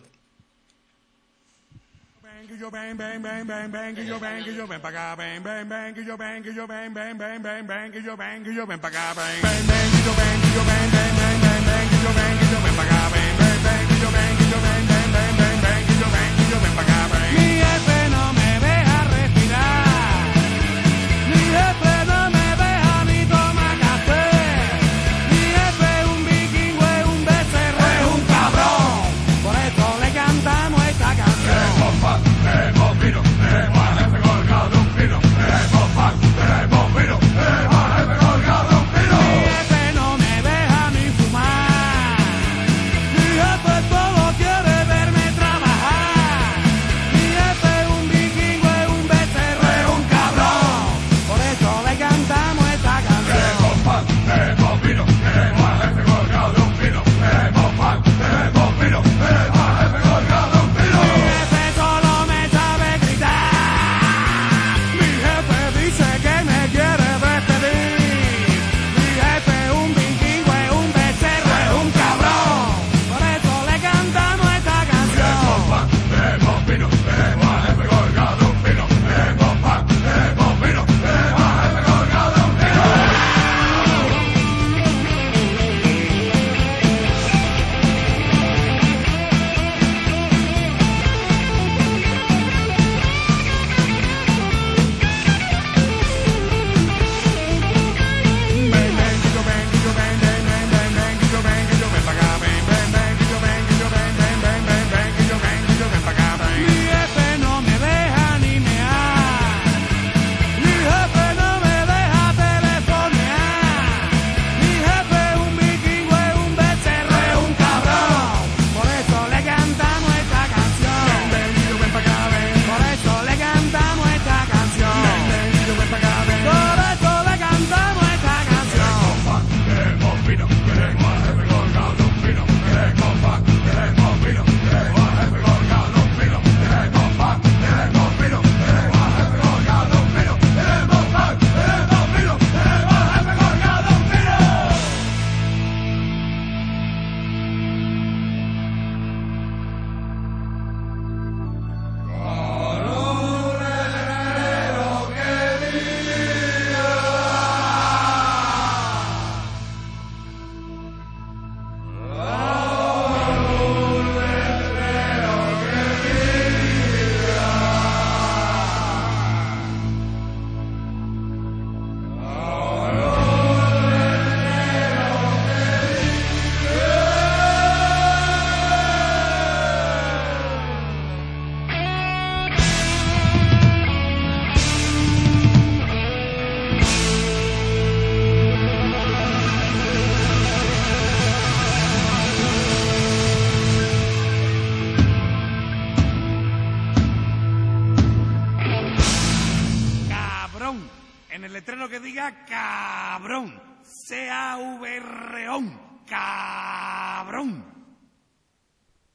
Yo bang bang bang bang bang que yo bang pa' acá bang bang bang que yo bang bang bang bang bang bang que yo bang pa' acá bang bang bang que yo bang bang bang bang bang diga cabrón. C-A-V-R-ON. Cabrón.